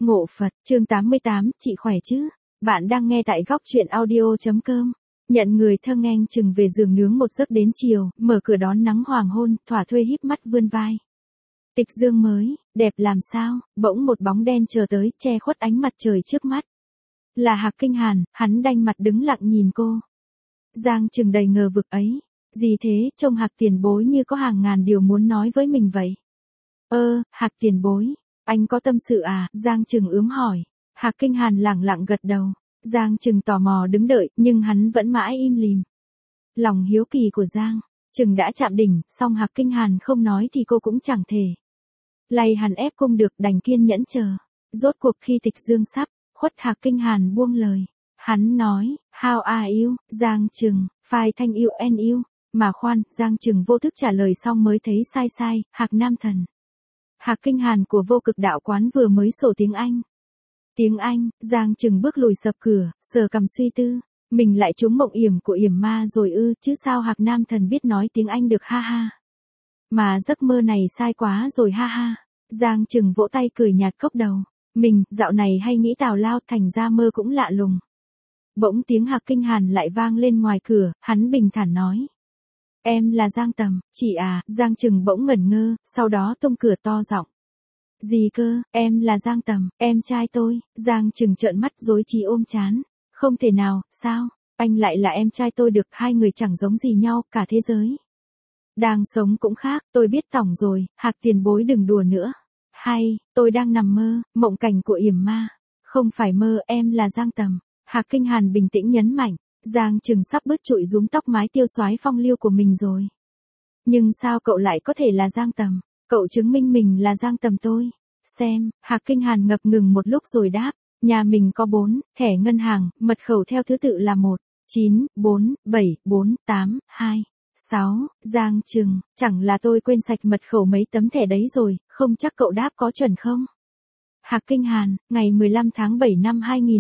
Ngộ Phật, chương 88, chị khỏe chứ? Bạn đang nghe tại góc truyện audio.com. Nhận người thơ nghênh chừng về giường nướng một giấc đến chiều, mở cửa đón nắng hoàng hôn, thỏa thuê híp mắt vươn vai. Tịch dương mới, đẹp làm sao, bỗng một bóng đen chờ tới, che khuất ánh mặt trời trước mắt. Là Hạc Kinh Hàn, hắn đanh mặt đứng lặng nhìn cô. Giang Trừng đầy ngờ vực ấy. Gì thế, trông Hạc tiền bối như có hàng ngàn điều muốn nói với mình vậy. Hạc tiền bối, anh có tâm sự à? Giang Trừng ướm hỏi. Hạc Kinh Hàn lẳng lặng gật đầu. Giang Trừng tò mò đứng đợi, nhưng hắn vẫn mãi im lìm. Lòng hiếu kỳ của Giang Trừng đã chạm đỉnh, song Hạc Kinh Hàn không nói thì cô cũng chẳng thể lay hắn ép cung được, đành kiên nhẫn chờ. Rốt cuộc khi tịch dương sắp khuất, Hạc Kinh Hàn buông lời. Hắn nói, how are you, Giang Trừng, fine thank you and you. Mà khoan, Giang Trừng vô thức trả lời xong mới thấy sai, Hạc Nam Thần. Hạc Kinh Hàn của Vô Cực Đạo Quán vừa mới sổ tiếng Anh. Tiếng Anh, Giang Trừng bước lùi sập cửa, sờ cằm suy tư. Mình lại trúng mộng yểm của yểm ma rồi ư, chứ sao Hạc Nam Thần biết nói tiếng Anh được ha ha. Mà giấc mơ này sai quá rồi ha ha. Giang Trừng vỗ tay cười nhạt cốc đầu. Mình, dạo này hay nghĩ tào lao, thành ra mơ cũng lạ lùng. Bỗng tiếng Hạc Kinh Hàn lại vang lên ngoài cửa, hắn bình thản nói. Em là Giang Tầm, chị à? Giang Trừng bỗng ngẩn ngơ, sau đó tung cửa to giọng. Gì cơ, em là Giang Tầm, em trai tôi. Giang Trừng trợn mắt rối trí ôm trán. Không thể nào, sao? Anh lại là em trai tôi được, hai người chẳng giống gì nhau, cả thế giới đang sống cũng khác, tôi biết tỏng rồi, Hạc tiền bối đừng đùa nữa. Hay, tôi đang nằm mơ, mộng cảnh của yểm ma. Không phải mơ, em là Giang Tầm. Hạc Kinh Hàn bình tĩnh nhấn mạnh. Giang Trừng sắp bứt trụi rúm tóc mái tiêu xoái phong lưu của mình rồi. Nhưng sao cậu lại có thể là Giang Tầm? Cậu chứng minh mình là Giang Tầm tôi. Xem, Hạc Kinh Hàn ngập ngừng một lúc rồi đáp. Nhà mình có 4 thẻ ngân hàng, mật khẩu theo thứ tự là 1, 9, 4, 7, 4, 8, 2, 6. Giang Trừng, chẳng là tôi quên sạch mật khẩu mấy tấm thẻ đấy rồi, không chắc cậu đáp có chuẩn không? Hạc Kinh Hàn, ngày 15 tháng 7 năm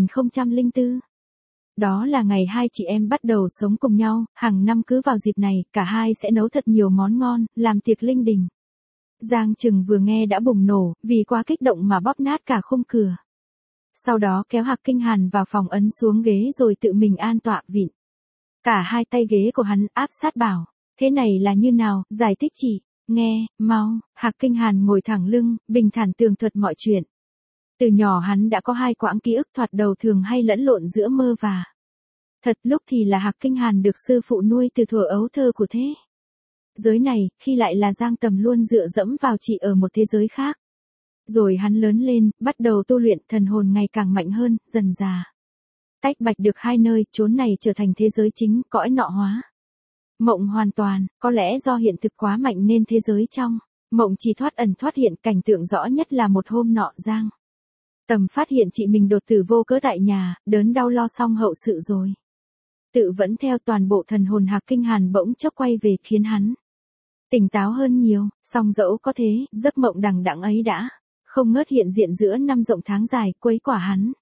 2004. Đó là ngày hai chị em bắt đầu sống cùng nhau, hàng năm cứ vào dịp này, cả hai sẽ nấu thật nhiều món ngon, làm tiệc linh đình. Giang Trừng vừa nghe đã bùng nổ, vì quá kích động mà bóp nát cả khung cửa. Sau đó kéo Hạc Kinh Hàn vào phòng ấn xuống ghế rồi tự mình an tọa vịn. Cả hai tay ghế của hắn áp sát bảo, thế này là như nào, giải thích chị, nghe, mau. Hạc Kinh Hàn ngồi thẳng lưng, bình thản tường thuật mọi chuyện. Từ nhỏ hắn đã có hai quãng ký ức thoạt đầu thường hay lẫn lộn giữa mơ và thật, lúc thì là Hạc Kinh Hàn được sư phụ nuôi từ thuở ấu thơ của thế giới này, khi lại là Giang Tầm luôn dựa dẫm vào chị ở một thế giới khác. Rồi hắn lớn lên, bắt đầu tu luyện, thần hồn ngày càng mạnh hơn, dần dà tách bạch được hai nơi, chốn này trở thành thế giới chính, cõi nọ hóa mộng hoàn toàn. Có lẽ do hiện thực quá mạnh nên thế giới trong mộng chỉ thoát ẩn thoát hiện. Cảnh tượng rõ nhất là một hôm nọ Giang Tầm phát hiện chị mình đột tử vô cớ tại nhà, đớn đau lo xong hậu sự rồi tự vẫn theo, toàn bộ thần hồn Hạc Kinh Hàn bỗng chốc quay về, khiến hắn tỉnh táo hơn nhiều. Song dẫu có thế, giấc mộng đằng đẵng ấy đã không ngớt hiện diện giữa năm rộng tháng dài, quấy quả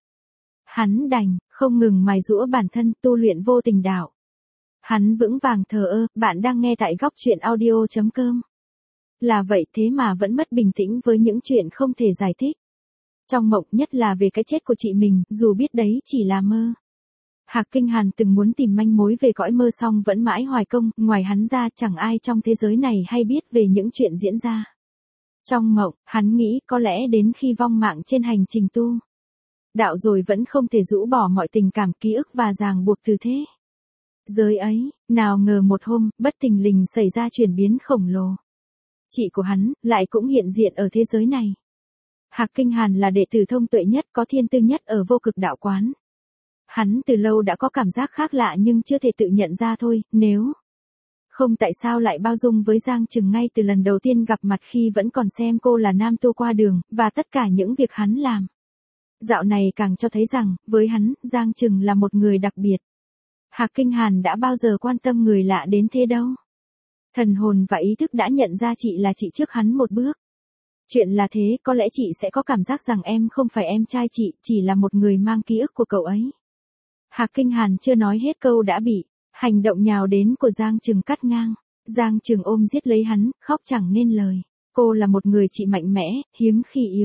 hắn đành không ngừng mài giũa bản thân, tu luyện vô tình đạo. Hắn vững vàng thờ ơ. Bạn đang nghe tại góc truyện audio.com. Là vậy thế mà vẫn mất bình tĩnh với những chuyện không thể giải thích trong mộng, nhất là về cái chết của chị mình, dù biết đấy chỉ là mơ. Hạc Kinh Hàn từng muốn tìm manh mối về cõi mơ song vẫn mãi hoài công, ngoài hắn ra chẳng ai trong thế giới này hay biết về những chuyện diễn ra trong mộng. Hắn nghĩ có lẽ đến khi vong mạng trên hành trình tu đạo rồi vẫn không thể rũ bỏ mọi tình cảm, ký ức và ràng buộc từ thế giới ấy. Nào ngờ một hôm, bất thình lình xảy ra chuyển biến khổng lồ. Chị của hắn lại cũng hiện diện ở thế giới này. Hạc Kinh Hàn là đệ tử thông tuệ nhất, có thiên tư nhất ở Vô Cực Đạo Quán. Hắn từ lâu đã có cảm giác khác lạ nhưng chưa thể tự nhận ra thôi, nếu không tại sao lại bao dung với Giang Trừng ngay từ lần đầu tiên gặp mặt, khi vẫn còn xem cô là nam tu qua đường, và tất cả những việc hắn làm dạo này càng cho thấy rằng, với hắn, Giang Trừng là một người đặc biệt. Hạc Kinh Hàn đã bao giờ quan tâm người lạ đến thế đâu. Thần hồn và ý thức đã nhận ra chị là chị trước hắn một bước. Chuyện là thế, có lẽ chị sẽ có cảm giác rằng em không phải em trai chị, chỉ là một người mang ký ức của cậu ấy. Hạc Kinh Hàn chưa nói hết câu đã bị hành động nhào đến của Giang Trừng cắt ngang. Giang Trừng ôm giết lấy hắn, khóc chẳng nên lời. Cô là một người chị mạnh mẽ, hiếm khi yếu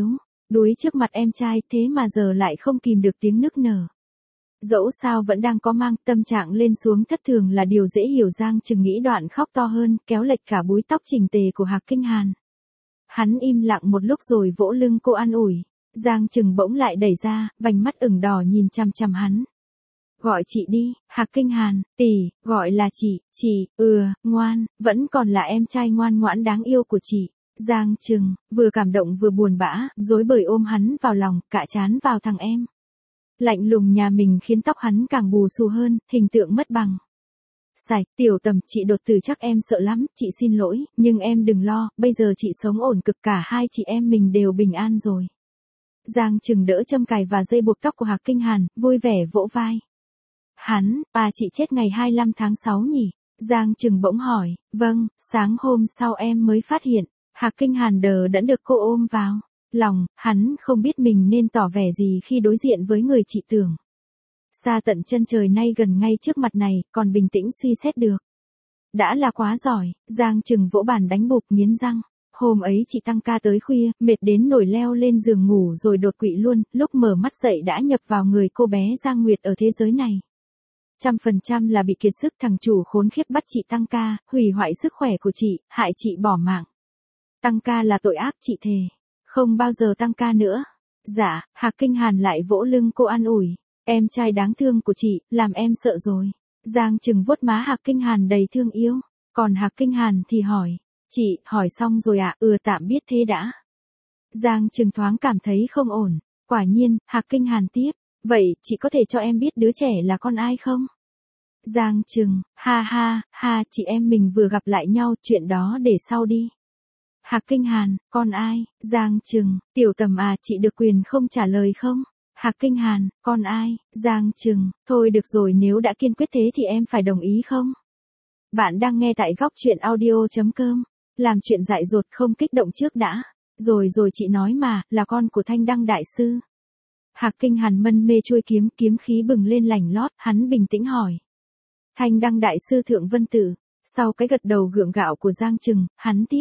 Đuối trước mặt em trai thế mà giờ lại không kìm được tiếng nức nở. Dẫu sao vẫn đang có mang, tâm trạng lên xuống thất thường là điều dễ hiểu. Giang Trừng nghĩ đoạn khóc to hơn, kéo lệch cả búi tóc chỉnh tề của Hạc Kinh Hàn. Hắn im lặng một lúc rồi vỗ lưng cô an ủi. Giang Trừng bỗng lại đẩy ra, vành mắt ửng đỏ nhìn chằm chằm hắn. Gọi chị đi, Hạc Kinh Hàn, tỷ, gọi là chị, ngoan, vẫn còn là em trai ngoan ngoãn đáng yêu của chị. Giang Trừng, vừa cảm động vừa buồn bã, rối bời ôm hắn vào lòng, cạ trán vào thằng em. Lạnh lùng nhà mình khiến tóc hắn càng bù xù hơn, hình tượng mất bằng. Sạch, Tiểu Tầm, chị đột tử chắc em sợ lắm, chị xin lỗi, nhưng em đừng lo, bây giờ chị sống ổn cực, cả hai chị em mình đều bình an rồi. Giang Trừng đỡ châm cài và dây buộc tóc của Hạc Kinh Hàn, vui vẻ vỗ vai. Hắn, chị chết ngày 25 tháng 6 nhỉ? Giang Trừng bỗng hỏi. Vâng, sáng hôm sau em mới phát hiện. Hạc Kinh Hàn đờ đẫn được cô ôm vào lòng, hắn không biết mình nên tỏ vẻ gì khi đối diện với người chị tưởng. Xa tận chân trời nay gần ngay trước mặt này, còn bình tĩnh suy xét được. Đã là quá giỏi. Giang Trừng vỗ bàn đánh bụp nghiến răng. Hôm ấy chị tăng ca tới khuya, mệt đến nổi leo lên giường ngủ rồi đột quỵ luôn, lúc mở mắt dậy đã nhập vào người cô bé Giang Nguyệt ở thế giới này. 100% là bị kiệt sức, thằng chủ khốn khiếp bắt chị tăng ca, hủy hoại sức khỏe của chị, hại chị bỏ mạng. Tăng ca là tội ác, chị thề. Không bao giờ tăng ca nữa. Dạ, Hạc Kinh Hàn lại vỗ lưng cô an ủi. Em trai đáng thương của chị, làm em sợ rồi. Giang Trừng vuốt má Hạc Kinh Hàn đầy thương yêu. Còn Hạc Kinh Hàn thì hỏi. Chị, hỏi xong rồi ạ, tạm biết thế đã. Giang Trừng thoáng cảm thấy không ổn. Quả nhiên, Hạc Kinh Hàn tiếp. Vậy, chị có thể cho em biết đứa trẻ là con ai không? Giang Trừng, ha, chị em mình vừa gặp lại nhau, chuyện đó để sau đi. Hạc Kinh Hàn, con ai? Giang Trừng, Tiểu Tầm chị được quyền không trả lời không? Hạc Kinh Hàn, con ai? Giang Trừng, thôi được rồi, nếu đã kiên quyết thế thì em phải đồng ý không? Bạn đang nghe tại góc truyện audio.com. Làm chuyện dại dột không kích động trước đã. Rồi chị nói mà, là con của Thanh Đăng Đại Sư. Hạc Kinh Hàn mân mê chuôi kiếm, kiếm khí bừng lên lành lót, hắn bình tĩnh hỏi. Thanh Đăng Đại Sư Thượng Vân Tử. Sau cái gật đầu gượng gạo của Giang Trừng, hắn tiếp.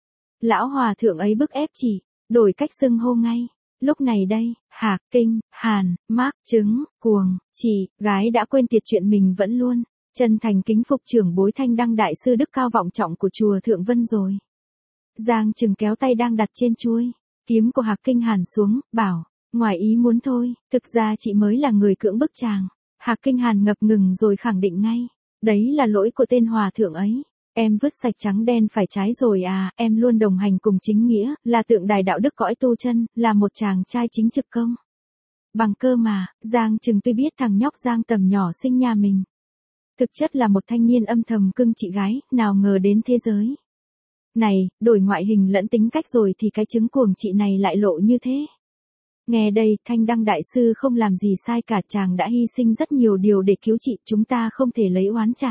Lão hòa thượng ấy bức ép chị, đổi cách xưng hô ngay. Lúc này đây, Hạc Kinh Hàn, mác chứng, cuồng, chị, gái đã quên tiệt chuyện mình vẫn luôn. Chân thành kính phục trưởng bối Thanh Đăng Đại Sư đức cao vọng trọng của chùa Thượng Vân rồi. Giang Trừng kéo tay đang đặt trên chuôi kiếm của Hạc Kinh Hàn xuống, bảo. Ngoài ý muốn thôi, thực ra chị mới là người cưỡng bức chàng. Hạc Kinh Hàn ngập ngừng rồi khẳng định ngay. Đấy là lỗi của tên hòa thượng ấy. Em vứt sạch trắng đen phải trái rồi em luôn đồng hành cùng chính nghĩa, là tượng đài đạo đức cõi tu chân, là một chàng trai chính trực công. Bằng cơ mà, Giang Trừng tuy biết thằng nhóc Giang Tầm nhỏ sinh nhà mình. Thực chất là một thanh niên âm thầm cưng chị gái, nào ngờ đến thế giới này, đổi ngoại hình lẫn tính cách rồi thì cái chứng cuồng chị này lại lộ như thế. Nghe đây, Thanh Đăng Đại Sư không làm gì sai cả, chàng đã hy sinh rất nhiều điều để cứu chị, chúng ta không thể lấy oán trả.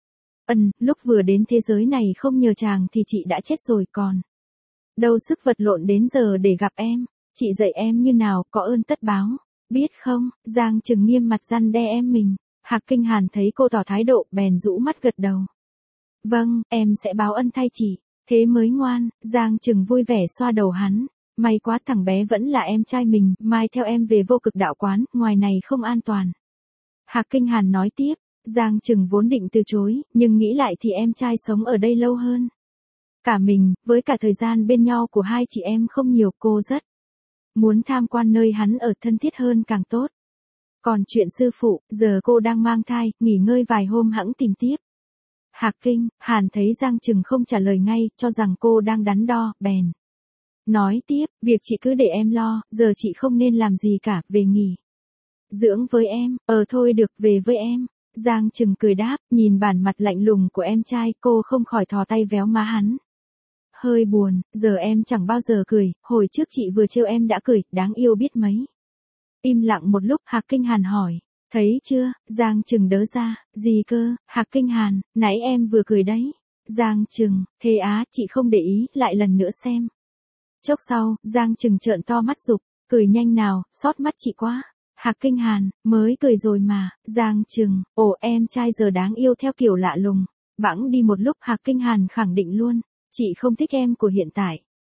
Lúc vừa đến thế giới này không nhờ chàng thì chị đã chết rồi còn. Đâu sức vật lộn đến giờ để gặp em, chị dạy em như nào, có ơn tất báo, biết không? Giang Trừng nghiêm mặt răn đe em mình. Hạc Kinh Hàn thấy cô tỏ thái độ, bèn rũ mắt gật đầu. Vâng, em sẽ báo ân thay chị, thế mới ngoan. Giang Trừng vui vẻ xoa đầu hắn. May quá, thằng bé vẫn là em trai mình, mai theo em về Vô Cực Đạo Quán, ngoài này không an toàn. Hạc Kinh Hàn nói tiếp. Giang Trừng vốn định từ chối, nhưng nghĩ lại thì em trai sống ở đây lâu hơn cả mình, với cả thời gian bên nhau của hai chị em không nhiều, cô rất muốn tham quan nơi hắn ở, thân thiết hơn càng tốt. Còn chuyện sư phụ, giờ cô đang mang thai, nghỉ ngơi vài hôm hẵng tìm tiếp. Hạc Kinh Hàn thấy Giang Trừng không trả lời ngay, cho rằng cô đang đắn đo, bèn nói tiếp, việc chị cứ để em lo, giờ chị không nên làm gì cả, về nghỉ dưỡng với em. Thôi được, về với em. Giang Trừng cười đáp, nhìn bản mặt lạnh lùng của em trai, cô không khỏi thò tay véo má hắn. Hơi buồn, giờ em chẳng bao giờ cười, hồi trước chị vừa trêu em đã cười, đáng yêu biết mấy. Im lặng một lúc, Hạc Kinh Hàn hỏi, thấy chưa? Giang Trừng đớ ra, gì cơ? Hạc Kinh Hàn, nãy em vừa cười đấy. Giang Trừng, thế chị không để ý, lại lần nữa xem. Chốc sau, Giang Trừng trợn to mắt giục, cười nhanh nào, xót mắt chị quá. Hạc Kinh Hàn, mới cười rồi mà. Giang Trừng, em trai giờ đáng yêu theo kiểu lạ lùng. Bẵng đi một lúc, Hạc Kinh Hàn khẳng định luôn, chị không thích em của hiện tại.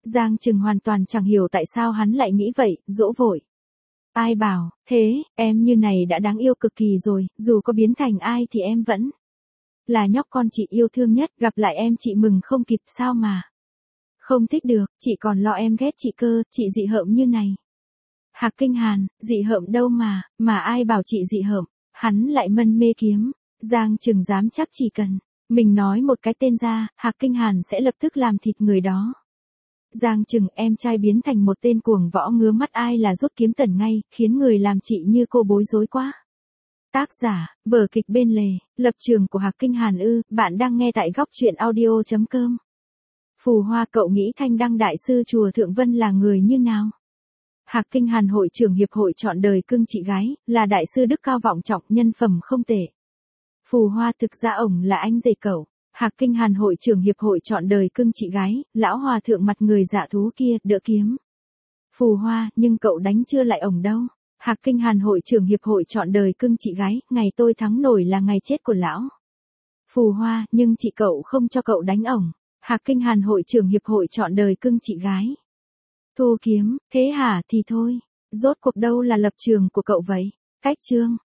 Giang Trừng hoàn toàn chẳng hiểu tại sao hắn lại nghĩ vậy, dỗ vội. Ai bảo, thế, em như này đã đáng yêu cực kỳ rồi, dù có biến thành ai thì em vẫn là nhóc con chị yêu thương nhất, gặp lại em chị mừng không kịp sao mà. Không thích được, chị còn lo em ghét chị cơ, chị dị hợm như này. Hạc Kinh Hàn, dị hợm đâu mà ai bảo chị dị hợm, hắn lại mân mê kiếm. Giang Trừng dám chắc chỉ cần mình nói một cái tên ra, Hạc Kinh Hàn sẽ lập tức làm thịt người đó. Giang Trừng, em trai biến thành một tên cuồng võ ngứa mắt ai là rút kiếm tẩn ngay, khiến người làm chị như cô bối rối quá. Tác giả, vở kịch bên lề, lập trường của Hạc Kinh Hàn ư, bạn đang nghe tại góc truyện audio.com. Phù Hoa, cậu nghĩ Thanh Đăng Đại sư chùa Thượng Vân là người như nào? Hạc Kinh Hàn, hội trưởng hiệp hội chọn đời cưng chị gái, là đại sư đức cao vọng trọng, nhân phẩm không tệ. Phù Hoa, thực ra ổng là anh rể cậu. Hạc Kinh Hàn, hội trưởng hiệp hội chọn đời cưng chị gái, lão hòa thượng mặt người dạ thú kia, đỡ kiếm. Phù Hoa, nhưng cậu đánh chưa lại ổng đâu. Hạc Kinh Hàn, hội trưởng hiệp hội chọn đời cưng chị gái, ngày tôi thắng nổi là ngày chết của lão. Phù Hoa, nhưng chị cậu không cho cậu đánh ổng. Hạc Kinh Hàn, hội trưởng hiệp hội chọn đời cưng chị gái. Thu kiếm, thế hả thì thôi. Rốt cuộc đâu là lập trường của cậu vậy? Cách chương.